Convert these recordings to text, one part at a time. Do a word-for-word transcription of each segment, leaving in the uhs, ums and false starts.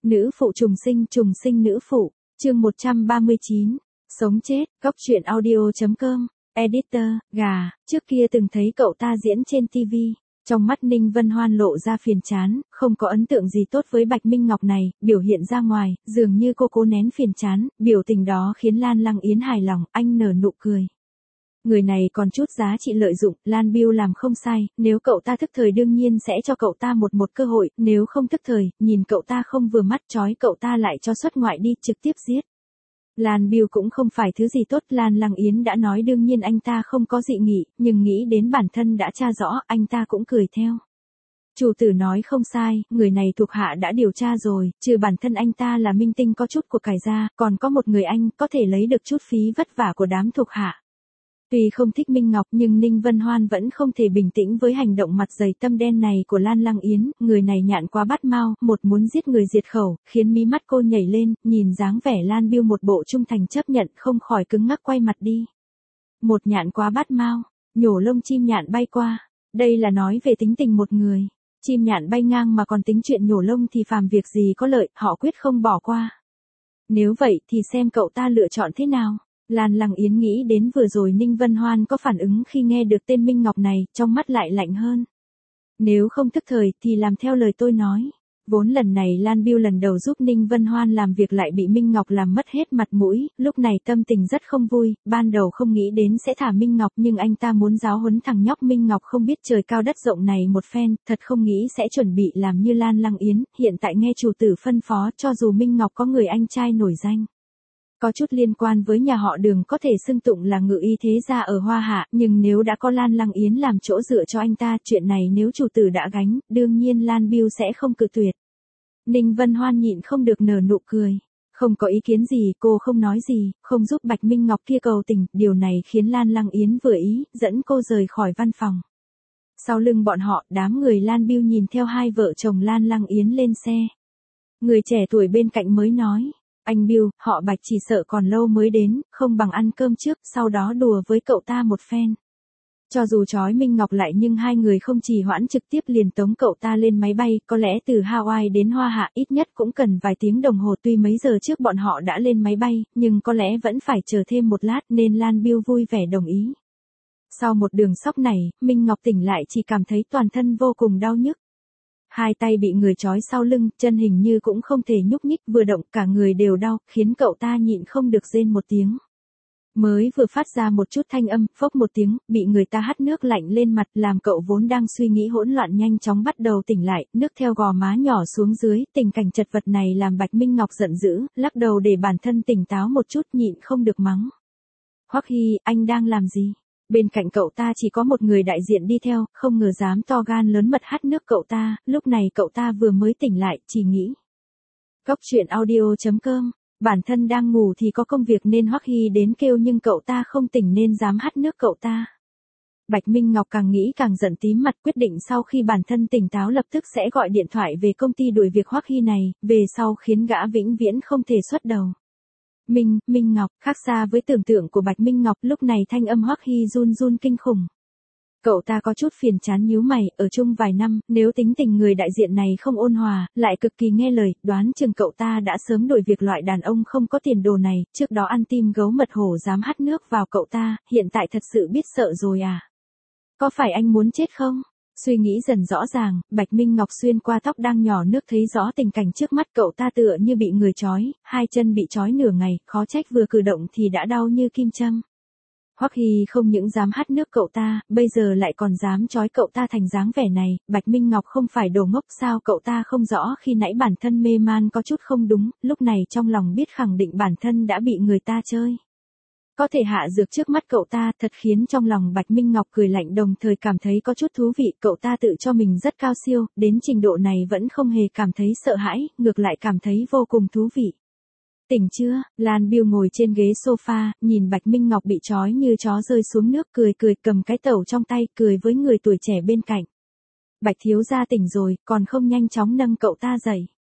Nữ phụ trùng sinh, trùng sinh nữ phụ, chương một trăm ba mươi chín, sống chết, góc truyện audio.com, editor, gà, trước kia từng thấy cậu ta diễn trên ti vi. Trong mắt Ninh Vân Hoan lộ ra phiền chán, không có ấn tượng gì tốt với Bạch Minh Ngọc này, biểu hiện ra ngoài, dường như cô cố nén phiền chán, biểu tình đó khiến Lan Lăng Yến hài lòng, anh nở nụ cười. Người này còn chút giá trị lợi dụng, Lan Biêu làm không sai, nếu cậu ta thức thời đương nhiên sẽ cho cậu ta một một cơ hội, nếu không thức thời, nhìn cậu ta không vừa mắt trói cậu ta lại cho xuất ngoại đi, trực tiếp giết. Lan Biêu cũng không phải thứ gì tốt, Lan Lăng Yến đã nói đương nhiên anh ta không có dị nghị, nhưng nghĩ đến bản thân đã tra rõ, anh ta cũng cười theo. Chủ tử nói không sai, người này thuộc hạ đã điều tra rồi, trừ bản thân anh ta là minh tinh có chút của cải ra, còn có một người anh có thể lấy được chút phí vất vả của đám thuộc hạ. Tuy không thích Minh Ngọc nhưng Ninh Vân Hoan vẫn không thể bình tĩnh với hành động mặt dày tâm đen này của Lan Lăng Yến, người này nhạn quá bát mau, một muốn giết người diệt khẩu, khiến mí mắt cô nhảy lên, nhìn dáng vẻ Lan Biêu một bộ trung thành chấp nhận không khỏi cứng ngắc quay mặt đi. Một nhạn quá bát mau, nhổ lông chim nhạn bay qua, đây là nói về tính tình một người, chim nhạn bay ngang mà còn tính chuyện nhổ lông thì phàm việc gì có lợi, họ quyết không bỏ qua. Nếu vậy thì xem cậu ta lựa chọn thế nào. Lan Lăng Yến nghĩ đến vừa rồi Ninh Vân Hoan có phản ứng khi nghe được tên Minh Ngọc này, trong mắt lại lạnh hơn. Nếu không thức thời thì làm theo lời tôi nói. Vốn lần này Lan Biêu lần đầu giúp Ninh Vân Hoan làm việc lại bị Minh Ngọc làm mất hết mặt mũi, lúc này tâm tình rất không vui, ban đầu không nghĩ đến sẽ thả Minh Ngọc nhưng anh ta muốn giáo huấn thằng nhóc Minh Ngọc không biết trời cao đất rộng này một phen, thật không nghĩ sẽ chuẩn bị làm như Lan Lăng Yến, hiện tại nghe chủ tử phân phó cho dù Minh Ngọc có người anh trai nổi danh. Có chút liên quan với nhà họ Đường có thể xưng tụng là ngự y thế gia ở Hoa Hạ, nhưng nếu đã có Lan Lăng Yến làm chỗ dựa cho anh ta, chuyện này nếu chủ tử đã gánh, đương nhiên Lan Biêu sẽ không cự tuyệt. Ninh Vân Hoan nhịn không được nở nụ cười. Không có ý kiến gì, cô không nói gì, không giúp Bạch Minh Ngọc kia cầu tình, điều này khiến Lan Lăng Yến vừa ý, dẫn cô rời khỏi văn phòng. Sau lưng bọn họ, đám người Lan Biêu nhìn theo hai vợ chồng Lan Lăng Yến lên xe. Người trẻ tuổi bên cạnh mới nói. Anh Biêu, họ Bạch chỉ sợ còn lâu mới đến, không bằng ăn cơm trước, sau đó đùa với cậu ta một phen. Cho dù trói Minh Ngọc lại nhưng hai người không trì hoãn trực tiếp liền tống cậu ta lên máy bay, có lẽ từ Hawaii đến Hoa Hạ ít nhất cũng cần vài tiếng đồng hồ, tuy mấy giờ trước bọn họ đã lên máy bay, nhưng có lẽ vẫn phải chờ thêm một lát nên Lan Biêu vui vẻ đồng ý. Sau một đường sóc này, Minh Ngọc tỉnh lại chỉ cảm thấy toàn thân vô cùng đau nhức. Hai tay bị người trói sau lưng, chân hình như cũng không thể nhúc nhích, vừa động cả người đều đau, khiến cậu ta nhịn không được rên một tiếng. Mới vừa phát ra một chút thanh âm, phốc một tiếng, bị người ta hắt nước lạnh lên mặt, làm cậu vốn đang suy nghĩ hỗn loạn nhanh chóng bắt đầu tỉnh lại, nước theo gò má nhỏ xuống dưới, tình cảnh chật vật này làm Bạch Minh Ngọc giận dữ, lắc đầu để bản thân tỉnh táo một chút, nhịn không được mắng. Hoắc Hy, anh đang làm gì? Bên cạnh cậu ta chỉ có một người đại diện đi theo, không ngờ dám to gan lớn mật hắt nước cậu ta, lúc này cậu ta vừa mới tỉnh lại, chỉ nghĩ. Góc truyện audio.com, bản thân đang ngủ thì có công việc nên Hoắc Hy đến kêu nhưng cậu ta không tỉnh nên dám hắt nước cậu ta. Bạch Minh Ngọc càng nghĩ càng giận tím mặt, quyết định sau khi bản thân tỉnh táo lập tức sẽ gọi điện thoại về công ty đuổi việc Hoắc Hy này, về sau khiến gã vĩnh viễn không thể xuất đầu. Minh, Minh Ngọc, khác xa với tưởng tượng của Bạch Minh Ngọc, lúc này thanh âm Hoắc Hy run run kinh khủng. Cậu ta có chút phiền chán nhíu mày, ở chung vài năm, nếu tính tình người đại diện này không ôn hòa, lại cực kỳ nghe lời, đoán chừng cậu ta đã sớm đổi việc loại đàn ông không có tiền đồ này, trước đó ăn tim gấu mật hổ dám hắt nước vào cậu ta, hiện tại thật sự biết sợ rồi à? Có phải anh muốn chết không? Suy nghĩ dần rõ ràng, Bạch Minh Ngọc xuyên qua tóc đang nhỏ nước thấy rõ tình cảnh trước mắt cậu ta tựa như bị người trói, hai chân bị trói nửa ngày, khó trách vừa cử động thì đã đau như kim châm. Hoắc Hy không những dám hắt nước cậu ta, bây giờ lại còn dám trói cậu ta thành dáng vẻ này, Bạch Minh Ngọc không phải đồ ngốc sao cậu ta không rõ khi nãy bản thân mê man có chút không đúng, lúc này trong lòng biết khẳng định bản thân đã bị người ta chơi. Có thể hạ dược trước mắt cậu ta thật khiến trong lòng Bạch Minh Ngọc cười lạnh đồng thời cảm thấy có chút thú vị, cậu ta tự cho mình rất cao siêu, đến trình độ này vẫn không hề cảm thấy sợ hãi, ngược lại cảm thấy vô cùng thú vị. Tỉnh chưa? Lan Biêu ngồi trên ghế sofa, nhìn Bạch Minh Ngọc bị trói như chó rơi xuống nước cười cười cầm cái tẩu trong tay cười với người tuổi trẻ bên cạnh. Bạch thiếu gia tỉnh rồi, còn không nhanh chóng nâng cậu ta dậy.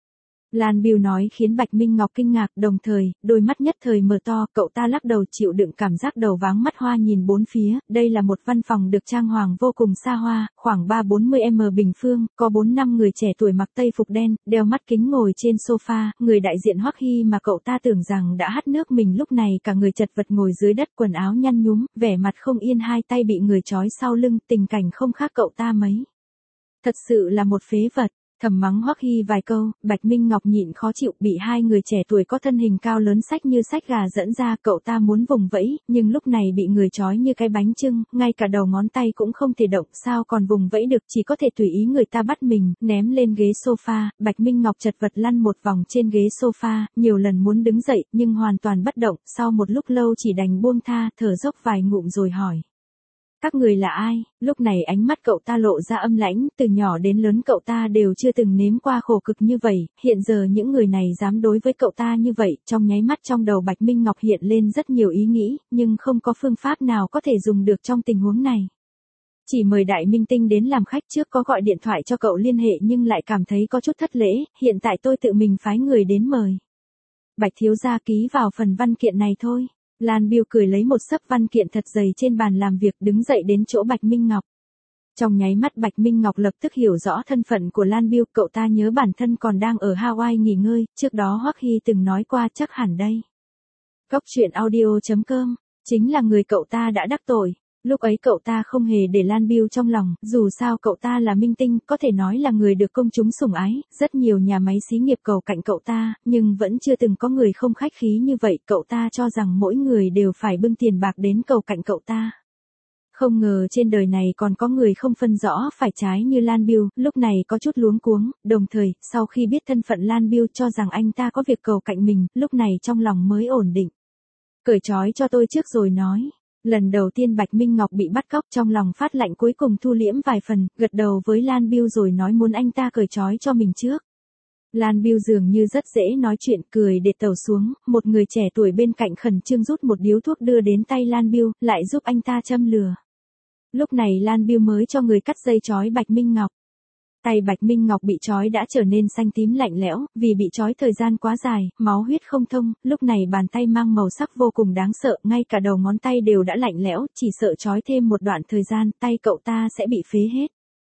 Lan Biêu nói khiến Bạch Minh Ngọc kinh ngạc, đồng thời, đôi mắt nhất thời mở to, cậu ta lắc đầu chịu đựng cảm giác đầu váng mắt hoa nhìn bốn phía, đây là một văn phòng được trang hoàng vô cùng xa hoa, khoảng ba bốn mươi mét bình phương, có bốn năm người trẻ tuổi mặc tây phục đen, đeo mắt kính ngồi trên sofa, người đại diện Hoắc Hy mà cậu ta tưởng rằng đã hắt nước mình lúc này cả người chật vật ngồi dưới đất quần áo nhăn nhúm, vẻ mặt không yên hai tay bị người trói sau lưng, tình cảnh không khác cậu ta mấy. Thật sự là một phế vật. Thầm mắng Hoắc Hy vài câu, Bạch Minh Ngọc nhịn khó chịu, bị hai người trẻ tuổi có thân hình cao lớn xách như xách gà dẫn ra, cậu ta muốn vùng vẫy, nhưng lúc này bị người trói như cái bánh chưng, ngay cả đầu ngón tay cũng không thể động, sao còn vùng vẫy được, chỉ có thể tùy ý người ta bắt mình, ném lên ghế sofa. Bạch Minh Ngọc chật vật lăn một vòng trên ghế sofa, nhiều lần muốn đứng dậy, nhưng hoàn toàn bất động, sau một lúc lâu chỉ đành buông tha, thở dốc vài ngụm rồi hỏi. Các người là ai? Lúc này ánh mắt cậu ta lộ ra âm lãnh, từ nhỏ đến lớn cậu ta đều chưa từng nếm qua khổ cực như vậy, hiện giờ những người này dám đối với cậu ta như vậy, trong nháy mắt trong đầu Bạch Minh Ngọc hiện lên rất nhiều ý nghĩ, nhưng không có phương pháp nào có thể dùng được trong tình huống này. Chỉ mời đại minh tinh đến làm khách, trước có gọi điện thoại cho cậu liên hệ nhưng lại cảm thấy có chút thất lễ, hiện tại tôi tự mình phái người đến mời. Bạch thiếu gia ký vào phần văn kiện này thôi. Lan Biêu cười lấy một xấp văn kiện thật dày trên bàn làm việc, đứng dậy đến chỗ Bạch Minh Ngọc. Trong nháy mắt Bạch Minh Ngọc lập tức hiểu rõ thân phận của Lan Biêu, cậu ta nhớ bản thân còn đang ở Hawaii nghỉ ngơi, trước đó Hoắc Hy từng nói qua, chắc hẳn đây. Cốc truyện audio chấm com, chính là người cậu ta đã đắc tội. Lúc ấy cậu ta không hề để Lan Biêu trong lòng, dù sao cậu ta là minh tinh, có thể nói là người được công chúng sủng ái, rất nhiều nhà máy xí nghiệp cầu cạnh cậu ta, nhưng vẫn chưa từng có người không khách khí như vậy, cậu ta cho rằng mỗi người đều phải bưng tiền bạc đến cầu cạnh cậu ta. Không ngờ trên đời này còn có người không phân rõ phải trái như Lan Biêu, lúc này có chút luống cuống, đồng thời, sau khi biết thân phận Lan Biêu cho rằng anh ta có việc cầu cạnh mình, lúc này trong lòng mới ổn định. Cởi trói cho tôi trước rồi nói. Lần đầu tiên Bạch Minh Ngọc bị bắt cóc, trong lòng phát lạnh cuối cùng thu liễm vài phần, gật đầu với Lan Biêu rồi nói muốn anh ta cởi trói cho mình trước. Lan Biêu dường như rất dễ nói chuyện, cười để tàu xuống, một người trẻ tuổi bên cạnh khẩn trương rút một điếu thuốc đưa đến tay Lan Biêu, lại giúp anh ta châm lửa. Lúc này Lan Biêu mới cho người cắt dây trói Bạch Minh Ngọc. Tay Bạch Minh Ngọc bị trói đã trở nên xanh tím lạnh lẽo, vì bị trói thời gian quá dài, máu huyết không thông, lúc này bàn tay mang màu sắc vô cùng đáng sợ, ngay cả đầu ngón tay đều đã lạnh lẽo, chỉ sợ trói thêm một đoạn thời gian, tay cậu ta sẽ bị phế hết.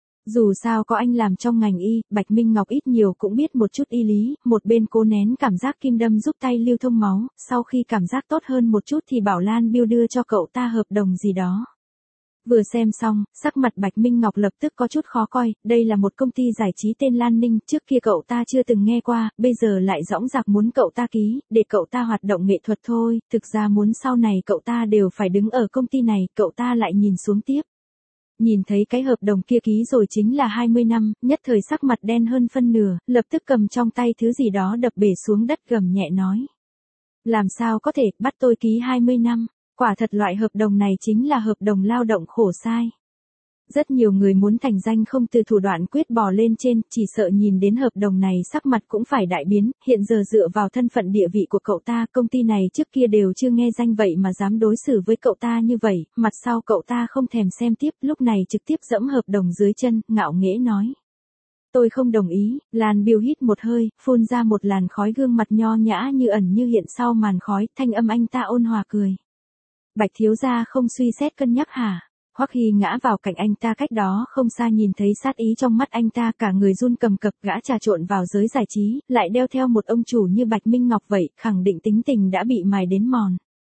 Dù sao có anh làm trong ngành y, Bạch Minh Ngọc ít nhiều cũng biết một chút y lý, một bên cố nén cảm giác kim đâm giúp tay lưu thông máu, sau khi cảm giác tốt hơn một chút thì bảo Lan Biêu đưa cho cậu ta hợp đồng gì đó. Vừa xem xong, sắc mặt Bạch Minh Ngọc lập tức có chút khó coi, đây là một công ty giải trí tên Lan Ninh, trước kia cậu ta chưa từng nghe qua, bây giờ lại dõng dạc muốn cậu ta ký, để cậu ta hoạt động nghệ thuật thôi, thực ra muốn sau này cậu ta đều phải đứng ở công ty này, cậu ta lại nhìn xuống tiếp. Nhìn thấy cái hợp đồng kia ký rồi chính là hai mươi năm, nhất thời sắc mặt đen hơn phân nửa, lập tức cầm trong tay thứ gì đó đập bể xuống đất gầm nhẹ nói. Làm sao có thể, bắt tôi ký hai mươi năm? Quả thật loại hợp đồng này chính là hợp đồng lao động khổ sai. Rất nhiều người muốn thành danh không từ thủ đoạn quyết bò lên trên, chỉ sợ nhìn đến hợp đồng này sắc mặt cũng phải đại biến, hiện giờ dựa vào thân phận địa vị của cậu ta, công ty này trước kia đều chưa nghe danh vậy mà dám đối xử với cậu ta như vậy, mặt sau cậu ta không thèm xem tiếp, lúc này trực tiếp dẫm hợp đồng dưới chân, ngạo nghễ nói. Tôi không đồng ý. Lan Biêu hít một hơi, phun ra một làn khói, gương mặt nho nhã như ẩn như hiện sau màn khói, thanh âm anh ta ôn hòa cười. Bạch thiếu gia không suy xét cân nhắc hả? Hoắc Hy ngã vào cạnh anh ta cách đó không xa, nhìn thấy sát ý trong mắt anh ta, cả người run cầm cập, gã trà trộn vào giới giải trí, lại đeo theo một ông chủ như Bạch Minh Ngọc vậy, khẳng định tính tình đã bị mài đến mòn.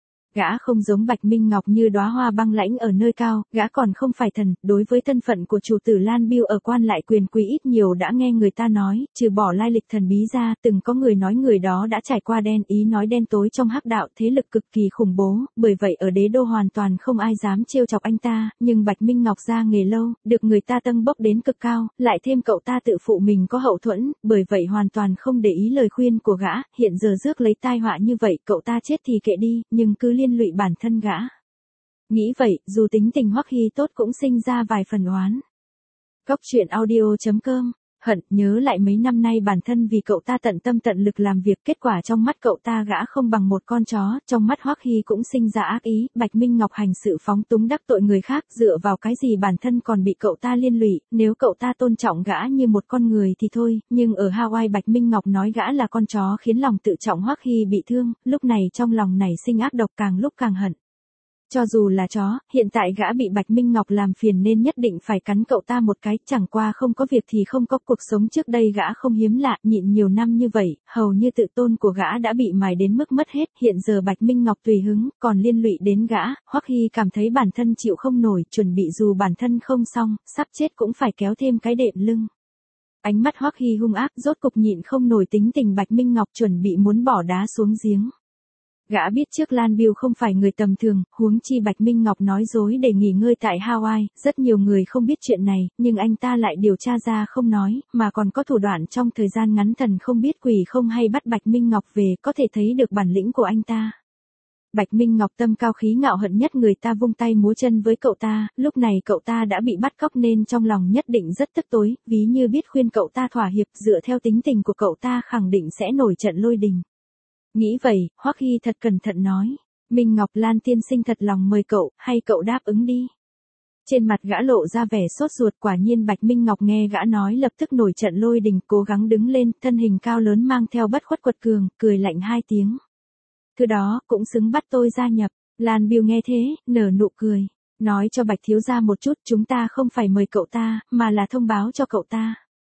Gã không giống Bạch Minh Ngọc như đóa hoa băng lãnh ở nơi cao, gã còn không phải thần, đối với thân phận của chủ tử Lan Biêu ở quan lại quyền quý ít nhiều đã nghe người ta nói, trừ bỏ lai lịch thần bí ra, từng có người nói người đó đã trải qua đen, ý nói đen tối trong hắc đạo, thế lực cực kỳ khủng bố, bởi vậy ở đế đô hoàn toàn không ai dám trêu chọc anh ta, nhưng Bạch Minh Ngọc ra nghề lâu, được người ta tâng bốc đến cực cao, lại thêm cậu ta tự phụ mình có hậu thuẫn, bởi vậy hoàn toàn không để ý lời khuyên của gã, hiện giờ rước lấy tai họa như vậy, cậu ta chết thì kệ đi, nhưng cứ liên lụy bản thân gã. Nghĩ vậy, dù tính tình Hoắc Hy tốt cũng sinh ra vài phần oán. Cốc truyện audio chấm com hận, nhớ lại mấy năm nay bản thân vì cậu ta tận tâm tận lực làm việc, kết quả trong mắt cậu ta gã không bằng một con chó, trong mắt Hoắc Hy cũng sinh ra ác ý, Bạch Minh Ngọc hành sự phóng túng đắc tội người khác, dựa vào cái gì bản thân còn bị cậu ta liên lụy, nếu cậu ta tôn trọng gã như một con người thì thôi, nhưng ở Hawaii Bạch Minh Ngọc nói gã là con chó khiến lòng tự trọng Hoắc Hy bị thương, lúc này trong lòng nảy sinh ác độc càng lúc càng hận. Cho dù là chó, hiện tại gã bị Bạch Minh Ngọc làm phiền nên nhất định phải cắn cậu ta một cái, chẳng qua không có việc thì không có, cuộc sống trước đây gã không hiếm lạ, nhịn nhiều năm như vậy, hầu như tự tôn của gã đã bị mài đến mức mất hết, hiện giờ Bạch Minh Ngọc tùy hứng, còn liên lụy đến gã, Hoắc Hy cảm thấy bản thân chịu không nổi, chuẩn bị dù bản thân không xong, sắp chết cũng phải kéo thêm cái đệm lưng. Ánh mắt Hoắc Hy hung ác, rốt cục nhịn không nổi tính tình Bạch Minh Ngọc, chuẩn bị muốn bỏ đá xuống giếng. Gã biết trước Lan Biêu không phải người tầm thường, huống chi Bạch Minh Ngọc nói dối để nghỉ ngơi tại Hawaii, rất nhiều người không biết chuyện này, nhưng anh ta lại điều tra ra không nói, mà còn có thủ đoạn trong thời gian ngắn thần không biết quỷ không hay bắt Bạch Minh Ngọc về, có thể thấy được bản lĩnh của anh ta. Bạch Minh Ngọc tâm cao khí ngạo hận nhất người ta vung tay múa chân với cậu ta, lúc này cậu ta đã bị bắt cóc nên trong lòng nhất định rất tức tối, ví như biết khuyên cậu ta thỏa hiệp, dựa theo tính tình của cậu ta khẳng định sẽ nổi trận lôi đình. Nghĩ vậy, Hoắc Hy thật cẩn thận nói, Minh Ngọc Lan tiên sinh thật lòng mời cậu, hay cậu đáp ứng đi. Trên mặt gã lộ ra vẻ sốt ruột, quả nhiên Bạch Minh Ngọc nghe gã nói lập tức nổi trận lôi đình, cố gắng đứng lên, thân hình cao lớn mang theo bất khuất quật cường, cười lạnh hai tiếng. Thứ đó, cũng xứng bắt tôi gia nhập. Lan Biêu nghe thế, nở nụ cười, nói cho Bạch thiếu gia một chút, chúng ta không phải mời cậu ta, mà là thông báo cho cậu ta.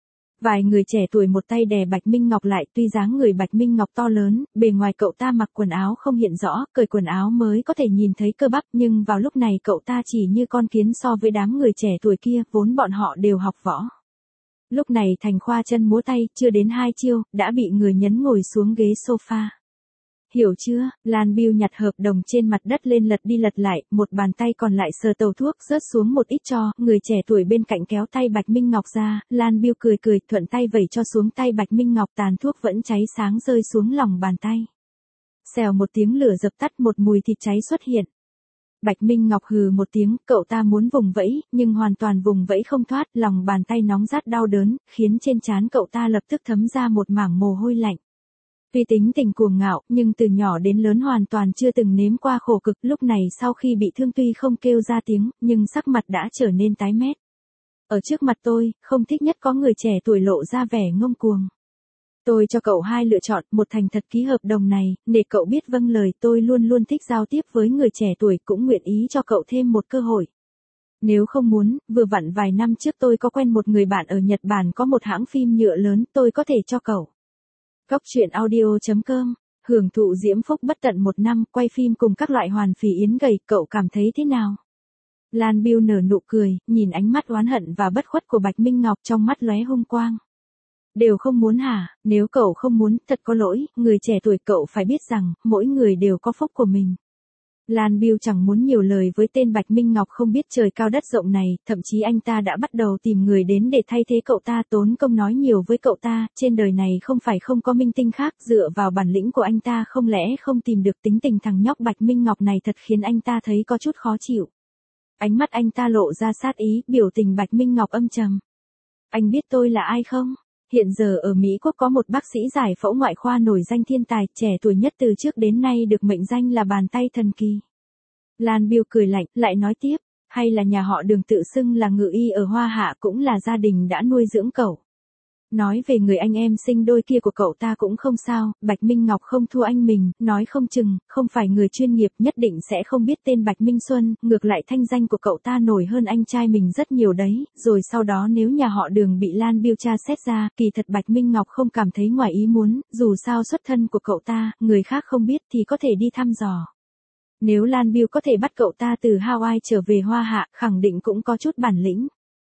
Vài người trẻ tuổi một tay đè Bạch Minh Ngọc lại, tuy dáng người Bạch Minh Ngọc to lớn, bề ngoài cậu ta mặc quần áo không hiện rõ, cởi quần áo mới có thể nhìn thấy cơ bắp, nhưng vào lúc này cậu ta chỉ như con kiến so với đám người trẻ tuổi kia, vốn bọn họ đều học võ. Lúc này thành khoa chân múa tay, chưa đến hai chiêu, đã bị người nhấn ngồi xuống ghế sofa. Hiểu chưa? Lan Biêu nhặt hợp đồng trên mặt đất lên lật đi lật lại, một bàn tay còn lại sờ tàu thuốc rớt xuống một ít cho, người trẻ tuổi bên cạnh kéo tay Bạch Minh Ngọc ra, Lan Biêu cười cười, thuận tay vẩy cho xuống tay Bạch Minh Ngọc, tàn thuốc vẫn cháy sáng rơi xuống lòng bàn tay. Xèo một tiếng lửa dập tắt, một mùi thịt cháy xuất hiện. Bạch Minh Ngọc hừ một tiếng, cậu ta muốn vùng vẫy, nhưng hoàn toàn vùng vẫy không thoát, lòng bàn tay nóng rát đau đớn, khiến trên trán cậu ta lập tức thấm ra một mảng mồ hôi lạnh. Tuy tính tình cuồng ngạo, nhưng từ nhỏ đến lớn hoàn toàn chưa từng nếm qua khổ cực, lúc này sau khi bị thương tuy không kêu ra tiếng, nhưng sắc mặt đã trở nên tái mét. Ở trước mặt tôi, không thích nhất có người trẻ tuổi lộ ra vẻ ngông cuồng. Tôi cho cậu hai lựa chọn, một thành thật ký hợp đồng này, để cậu biết vâng lời, tôi luôn luôn thích giao tiếp với người trẻ tuổi, cũng nguyện ý cho cậu thêm một cơ hội. Nếu không muốn, vừa vặn vài năm trước tôi có quen một người bạn ở Nhật Bản có một hãng phim nhựa lớn, tôi có thể cho cậu. Góc truyện audio chấm com, hưởng thụ diễm phúc bất tận một năm, quay phim cùng các loại hoàn phì yến gầy, cậu cảm thấy thế nào? Lan Biêu nở nụ cười, nhìn ánh mắt oán hận và bất khuất của Bạch Minh Ngọc, trong mắt lóe hung quang. Đều không muốn hả? Nếu cậu không muốn, thật có lỗi, người trẻ tuổi, cậu phải biết rằng, mỗi người đều có phúc của mình. Lan Biêu chẳng muốn nhiều lời với tên Bạch Minh Ngọc không biết trời cao đất rộng này, thậm chí anh ta đã bắt đầu tìm người đến để thay thế cậu ta, tốn công nói nhiều với cậu ta, trên đời này không phải không có minh tinh khác, dựa vào bản lĩnh của anh ta không lẽ không tìm được. Tính tình thằng nhóc Bạch Minh Ngọc này thật khiến anh ta thấy có chút khó chịu. Ánh mắt anh ta lộ ra sát ý, biểu tình Bạch Minh Ngọc âm trầm. Anh biết tôi là ai không? Hiện giờ ở Mỹ Quốc có một bác sĩ giải phẫu ngoại khoa nổi danh thiên tài, trẻ tuổi nhất từ trước đến nay được mệnh danh là bàn tay thần kỳ. Lan Biêu cười lạnh, lại nói tiếp, hay là nhà họ Đường tự xưng là ngự y ở Hoa Hạ, cũng là gia đình đã nuôi dưỡng cậu. Nói về người anh em sinh đôi kia của cậu ta cũng không sao, Bạch Minh Ngọc không thua anh mình, nói không chừng, không phải người chuyên nghiệp nhất định sẽ không biết tên Bạch Minh Xuân, ngược lại thanh danh của cậu ta nổi hơn anh trai mình rất nhiều đấy, rồi sau đó nếu nhà họ Đường bị Lan Biêu tra xét ra, kỳ thật Bạch Minh Ngọc không cảm thấy ngoài ý muốn, dù sao xuất thân của cậu ta, người khác không biết thì có thể đi thăm dò. Nếu Lan Biêu có thể bắt cậu ta từ Hawaii trở về Hoa Hạ, khẳng định cũng có chút bản lĩnh.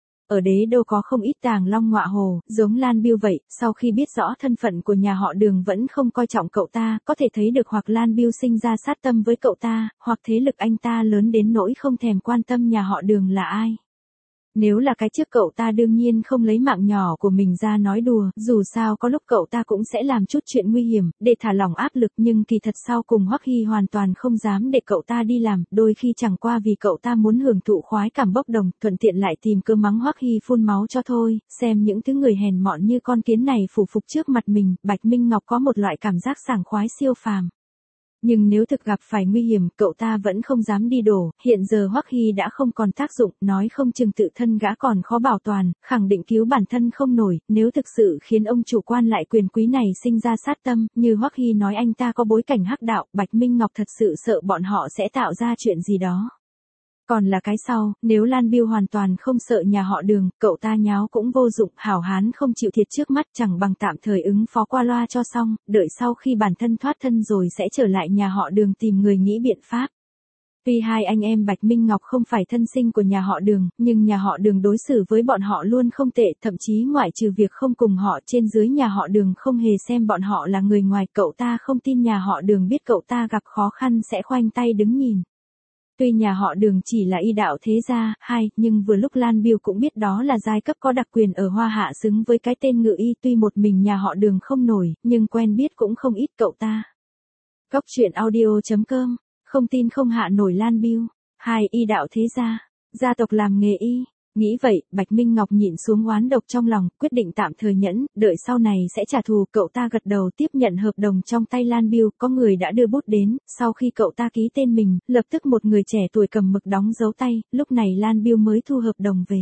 Ở đế đô có không ít tàng long ngọa hồ, giống Lan Biêu vậy, sau khi biết rõ thân phận của nhà họ Đường vẫn không coi trọng cậu ta, có thể thấy được hoặc Lan Biêu sinh ra sát tâm với cậu ta, hoặc thế lực anh ta lớn đến nỗi không thèm quan tâm nhà họ Đường là ai. Nếu là cái trước cậu ta đương nhiên không lấy mạng nhỏ của mình ra nói đùa, dù sao có lúc cậu ta cũng sẽ làm chút chuyện nguy hiểm, để thả lỏng áp lực, nhưng kỳ thật sau cùng Hoắc Hy hoàn toàn không dám để cậu ta đi làm, đôi khi chẳng qua vì cậu ta muốn hưởng thụ khoái cảm bốc đồng, thuận tiện lại tìm cơ mắng Hoắc Hy phun máu cho thôi, xem những thứ người hèn mọn như con kiến này phủ phục trước mặt mình, Bạch Minh Ngọc có một loại cảm giác sảng khoái siêu phàm. Nhưng nếu thực gặp phải nguy hiểm, cậu ta vẫn không dám đi đổ, hiện giờ Hoắc Hy đã không còn tác dụng, nói không chừng tự thân gã còn khó bảo toàn, khẳng định cứu bản thân không nổi, nếu thực sự khiến ông chủ quan lại quyền quý này sinh ra sát tâm, như Hoắc Hy nói anh ta có bối cảnh hắc đạo, Bạch Minh Ngọc thật sự sợ bọn họ sẽ tạo ra chuyện gì đó. Còn là cái sau, nếu Lan Biêu hoàn toàn không sợ nhà họ Đường, cậu ta nháo cũng vô dụng, hảo hán không chịu thiệt trước mắt, chẳng bằng tạm thời ứng phó qua loa cho xong, đợi sau khi bản thân thoát thân rồi sẽ trở lại nhà họ Đường tìm người nghĩ biện pháp. Tuy hai anh em Bạch Minh Ngọc không phải thân sinh của nhà họ Đường, nhưng nhà họ Đường đối xử với bọn họ luôn không tệ, thậm chí ngoại trừ việc không cùng họ trên dưới nhà họ Đường không hề xem bọn họ là người ngoài, cậu ta không tin nhà họ Đường biết cậu ta gặp khó khăn sẽ khoanh tay đứng nhìn. Tuy nhà họ Đường chỉ là y đạo thế gia, hai, nhưng vừa lúc Lan Biêu cũng biết đó là giai cấp có đặc quyền ở Hoa Hạ xứng với cái tên ngự y, tuy một mình nhà họ Đường không nổi, nhưng quen biết cũng không ít cậu ta. Góc truyện audio chấm com, không tin không hạ nổi Lan Biêu. Hai, y đạo thế gia, gia tộc làm nghề y. Nghĩ vậy, Bạch Minh Ngọc nhịn xuống oán độc trong lòng, quyết định tạm thời nhẫn, đợi sau này sẽ trả thù, cậu ta gật đầu tiếp nhận hợp đồng trong tay Lan Biêu, có người đã đưa bút đến, sau khi cậu ta ký tên mình, lập tức một người trẻ tuổi cầm mực đóng dấu tay, lúc này Lan Biêu mới thu hợp đồng về.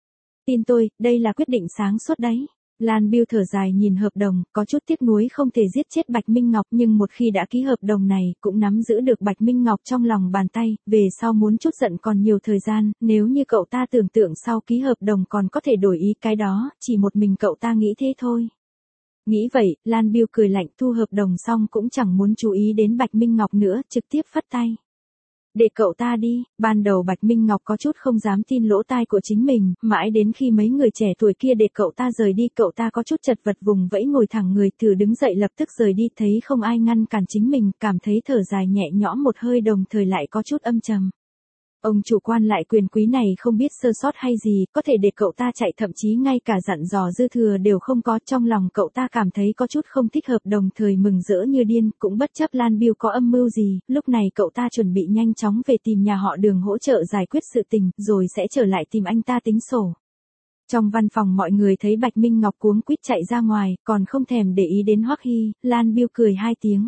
Tin tôi, đây là quyết định sáng suốt đấy. Lan Biêu thở dài nhìn hợp đồng, có chút tiếc nuối không thể giết chết Bạch Minh Ngọc, nhưng một khi đã ký hợp đồng này, cũng nắm giữ được Bạch Minh Ngọc trong lòng bàn tay, về sau muốn chút giận còn nhiều thời gian, nếu như cậu ta tưởng tượng sau ký hợp đồng còn có thể đổi ý cái đó, chỉ một mình cậu ta nghĩ thế thôi. Nghĩ vậy, Lan Biêu cười lạnh thu hợp đồng xong cũng chẳng muốn chú ý đến Bạch Minh Ngọc nữa, trực tiếp phất tay. Để cậu ta đi, ban đầu Bạch Minh Ngọc có chút không dám tin lỗ tai của chính mình, mãi đến khi mấy người trẻ tuổi kia để cậu ta rời đi, cậu ta có chút chật vật vùng vẫy ngồi thẳng người, thử đứng dậy lập tức rời đi, thấy không ai ngăn cản chính mình, cảm thấy thở dài nhẹ nhõm một hơi, đồng thời lại có chút âm trầm. Ông chủ quan lại quyền quý này không biết sơ sót hay gì, có thể để cậu ta chạy, thậm chí ngay cả dặn dò dư thừa đều không có, trong lòng cậu ta cảm thấy có chút không thích hợp, đồng thời mừng rỡ như điên, cũng bất chấp Lan Biêu có âm mưu gì, lúc này cậu ta chuẩn bị nhanh chóng về tìm nhà họ Đường hỗ trợ giải quyết sự tình, rồi sẽ trở lại tìm anh ta tính sổ. Trong văn phòng mọi người thấy Bạch Minh Ngọc cuống quýt chạy ra ngoài, còn không thèm để ý đến Hoắc Hy, Lan Biêu cười hai tiếng.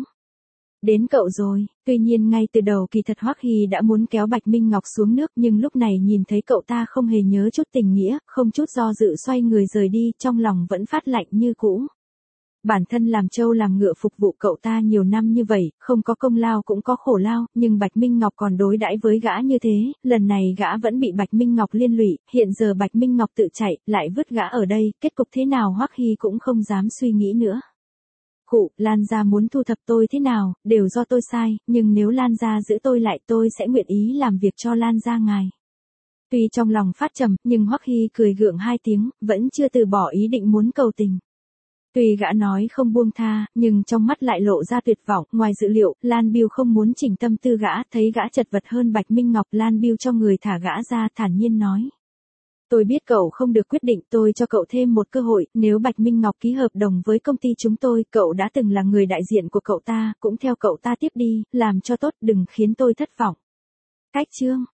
Đến cậu rồi, tuy nhiên ngay từ đầu kỳ thật Hoắc Hy đã muốn kéo Bạch Minh Ngọc xuống nước, nhưng lúc này nhìn thấy cậu ta không hề nhớ chút tình nghĩa, không chút do dự xoay người rời đi, trong lòng vẫn phát lạnh như cũ. Bản thân làm trâu làm ngựa phục vụ cậu ta nhiều năm như vậy, không có công lao cũng có khổ lao, nhưng Bạch Minh Ngọc còn đối đãi với gã như thế, lần này gã vẫn bị Bạch Minh Ngọc liên lụy, hiện giờ Bạch Minh Ngọc tự chạy, lại vứt gã ở đây, kết cục thế nào Hoắc Hy cũng không dám suy nghĩ nữa. Khụ, Lan gia muốn thu thập tôi thế nào, đều do tôi sai, nhưng nếu Lan gia giữ tôi lại tôi sẽ nguyện ý làm việc cho Lan gia ngài. Tuy trong lòng phát trầm, nhưng Hoắc Hy cười gượng hai tiếng, vẫn chưa từ bỏ ý định muốn cầu tình. Tuy gã nói không buông tha, nhưng trong mắt lại lộ ra tuyệt vọng, ngoài dự liệu, Lan Biêu không muốn chỉnh tâm tư gã, thấy gã chật vật hơn Bạch Minh Ngọc, Lan Biêu cho người thả gã ra, thản nhiên nói. Tôi biết cậu không được quyết định, tôi cho cậu thêm một cơ hội, nếu Bạch Minh Ngọc ký hợp đồng với công ty chúng tôi, cậu đã từng là người đại diện của cậu ta, cũng theo cậu ta tiếp đi, làm cho tốt, đừng khiến tôi thất vọng. Cách chương